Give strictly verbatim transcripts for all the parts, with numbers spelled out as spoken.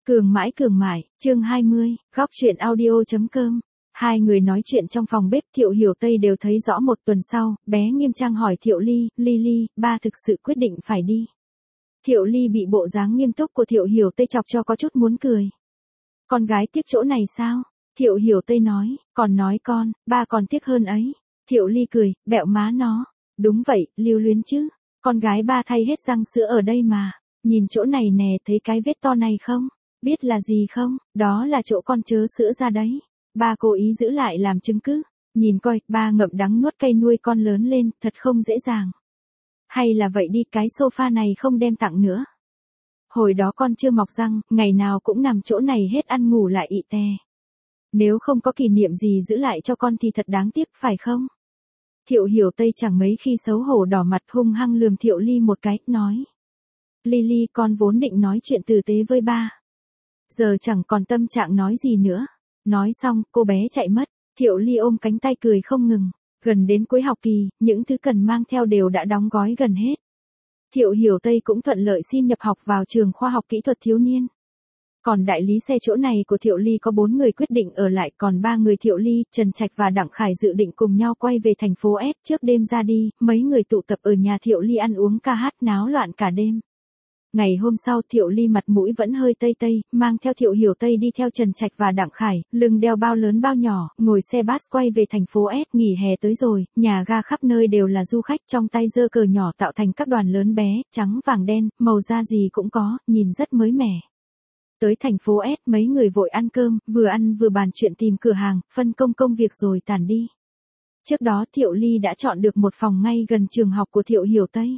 Cường mãi cường mại, chương hai mươi, góc truyện audio.com. Hai người nói chuyện trong phòng bếp, Thiệu Hiểu Tây đều thấy rõ. Một tuần sau, bé nghiêm trang hỏi Thiệu Ly, Ly Ly, ba thực sự quyết định phải đi. Thiệu Ly bị bộ dáng nghiêm túc của Thiệu Hiểu Tây chọc cho có chút muốn cười. Con gái tiếc chỗ này sao? Thiệu Hiểu Tây nói, còn nói con, ba còn tiếc hơn ấy. Thiệu Ly cười, bẹo má nó. Đúng vậy, lưu luyến chứ. Con gái ba thay hết răng sữa ở đây mà. Nhìn chỗ này nè, thấy cái vết to này không? Biết là gì không? Đó là chỗ con chớ sữa ra đấy. Ba cố ý giữ lại làm chứng cứ. Nhìn coi, ba ngậm đắng nuốt cay nuôi con lớn lên, thật không dễ dàng. Hay là vậy đi, cái sofa này không đem tặng nữa. Hồi đó con chưa mọc răng, ngày nào cũng nằm chỗ này hết ăn ngủ lại ị tè. Nếu không có kỷ niệm gì giữ lại cho con thì thật đáng tiếc, phải không? Thiệu Hiểu Tây chẳng mấy khi xấu hổ đỏ mặt, hung hăng lườm Thiệu Ly một cái, nói. Ly Ly, con vốn định nói chuyện tử tế với ba. Giờ chẳng còn tâm trạng nói gì nữa. Nói xong, cô bé chạy mất. Thiệu Ly ôm cánh tay cười không ngừng. Gần đến cuối học kỳ, những thứ cần mang theo đều đã đóng gói gần hết. Thiệu Hiểu Tây cũng thuận lợi xin nhập học vào trường khoa học kỹ thuật thiếu niên. Còn đại lý xe chỗ này của Thiệu Ly có bốn người quyết định ở lại, còn ba người Thiệu Ly, Trần Trạch và Đặng Khải dự định cùng nhau quay về thành phố S. Trước đêm ra đi, mấy người tụ tập ở nhà Thiệu Ly ăn uống ca hát náo loạn cả đêm. Ngày hôm sau, Thiệu Ly mặt mũi vẫn hơi tây tây, mang theo Thiệu Hiểu Tây đi theo Trần Trạch và Đặng Khải, lưng đeo bao lớn bao nhỏ, ngồi xe bus quay về thành phố S. Nghỉ hè tới rồi, nhà ga khắp nơi đều là du khách, trong tay giơ cờ nhỏ tạo thành các đoàn lớn bé, trắng vàng đen, màu da gì cũng có, nhìn rất mới mẻ. Tới thành phố S, mấy người vội ăn cơm, vừa ăn vừa bàn chuyện tìm cửa hàng, phân công công việc rồi tản đi. Trước đó Thiệu Ly đã chọn được một phòng ngay gần trường học của Thiệu Hiểu Tây.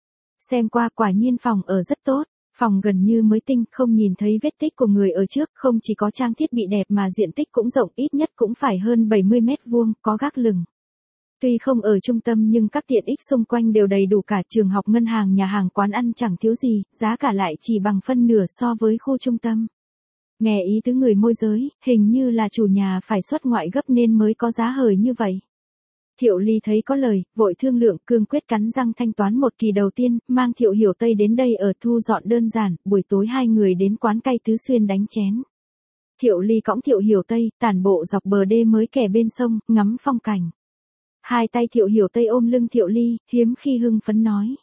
Xem qua quả nhiên phòng ở rất tốt, phòng gần như mới tinh, không nhìn thấy vết tích của người ở trước, không chỉ có trang thiết bị đẹp mà diện tích cũng rộng, ít nhất cũng phải hơn bảy mươi mét vuông, có gác lửng. Tuy không ở trung tâm nhưng các tiện ích xung quanh đều đầy đủ, cả trường học, ngân hàng, nhà hàng, quán ăn chẳng thiếu gì, giá cả lại chỉ bằng phân nửa so với khu trung tâm. Nghe ý tứ người môi giới, hình như là chủ nhà phải xuất ngoại gấp nên mới có giá hời như vậy. Thiệu Ly thấy có lời, vội thương lượng, cương quyết cắn răng thanh toán một kỳ đầu tiên, mang Thiệu Hiểu Tây đến đây ở, thu dọn đơn giản, buổi tối hai người đến quán cay Tứ Xuyên đánh chén. Thiệu Ly cõng Thiệu Hiểu Tây, tản bộ dọc bờ đê mới kè bên sông, ngắm phong cảnh. Hai tay Thiệu Hiểu Tây ôm lưng Thiệu Ly, hiếm khi hưng phấn nói.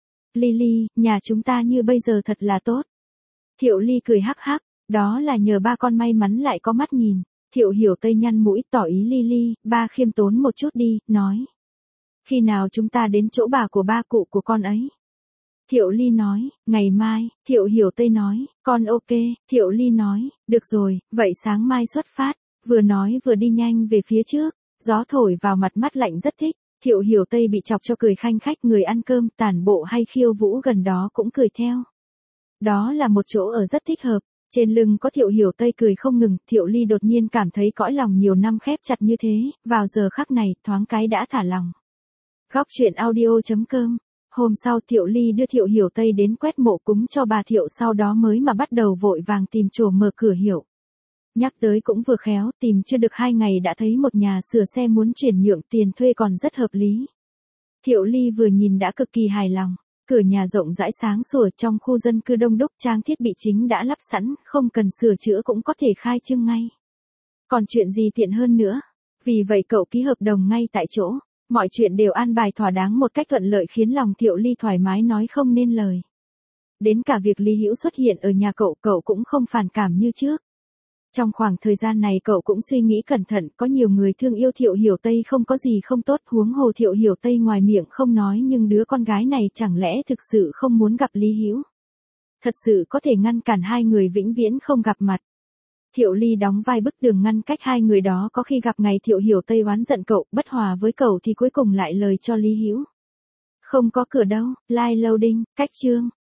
Ly Ly, nhà chúng ta như bây giờ thật là tốt. Thiệu Ly cười hắc hắc, đó là nhờ ba con may mắn lại có mắt nhìn. Thiệu Hiểu Tây nhăn mũi, tỏ ý Ly Ly, ba khiêm tốn một chút đi, nói. Khi nào chúng ta đến chỗ bà của ba cụ của con ấy? Thiệu Ly nói, ngày mai. Thiệu Hiểu Tây nói, con ok. Thiệu Ly nói, được rồi, vậy sáng mai xuất phát. Vừa nói vừa đi nhanh về phía trước. Gió thổi vào mặt, mắt lạnh rất thích. Thiệu Hiểu Tây bị chọc cho cười khanh khách, người ăn cơm, tản bộ hay khiêu vũ gần đó cũng cười theo. Đó là một chỗ ở rất thích hợp. Trên lưng có Thiệu Hiểu Tây cười không ngừng, Thiệu Ly đột nhiên cảm thấy cõi lòng nhiều năm khép chặt như thế, vào giờ khắc này, thoáng cái đã thả lòng. Góc truyện audio.com. Hôm sau Thiệu Ly đưa Thiệu Hiểu Tây đến quét mộ cúng cho bà Thiệu, sau đó mới mà bắt đầu vội vàng tìm chỗ mở cửa hiệu. Nhắc tới cũng vừa khéo, tìm chưa được hai ngày đã thấy một nhà sửa xe muốn chuyển nhượng, tiền thuê còn rất hợp lý. Thiệu Ly vừa nhìn đã cực kỳ hài lòng. Cửa nhà rộng rãi sáng sủa, trong khu dân cư đông đúc, trang thiết bị chính đã lắp sẵn, không cần sửa chữa cũng có thể khai trương ngay. Còn chuyện gì tiện hơn nữa? Vì vậy cậu ký hợp đồng ngay tại chỗ. Mọi chuyện đều an bài thỏa đáng một cách thuận lợi khiến lòng Thiệu Ly thoải mái nói không nên lời. Đến cả việc Lý Hữu xuất hiện ở nhà cậu, cậu cũng không phản cảm như trước. Trong khoảng thời gian này cậu cũng suy nghĩ cẩn thận, có nhiều người thương yêu Thiệu Hiểu Tây không có gì không tốt, huống hồ Thiệu Hiểu Tây ngoài miệng không nói nhưng đứa con gái này chẳng lẽ thực sự không muốn gặp Lý Hữu. Thật sự có thể ngăn cản hai người vĩnh viễn không gặp mặt. Thiệu Ly đóng vai bức tường ngăn cách hai người đó, có khi gặp ngày Thiệu Hiểu Tây oán giận cậu, bất hòa với cậu thì cuối cùng lại lời cho Lý Hữu. Không có cửa đâu, live loading, cách chương.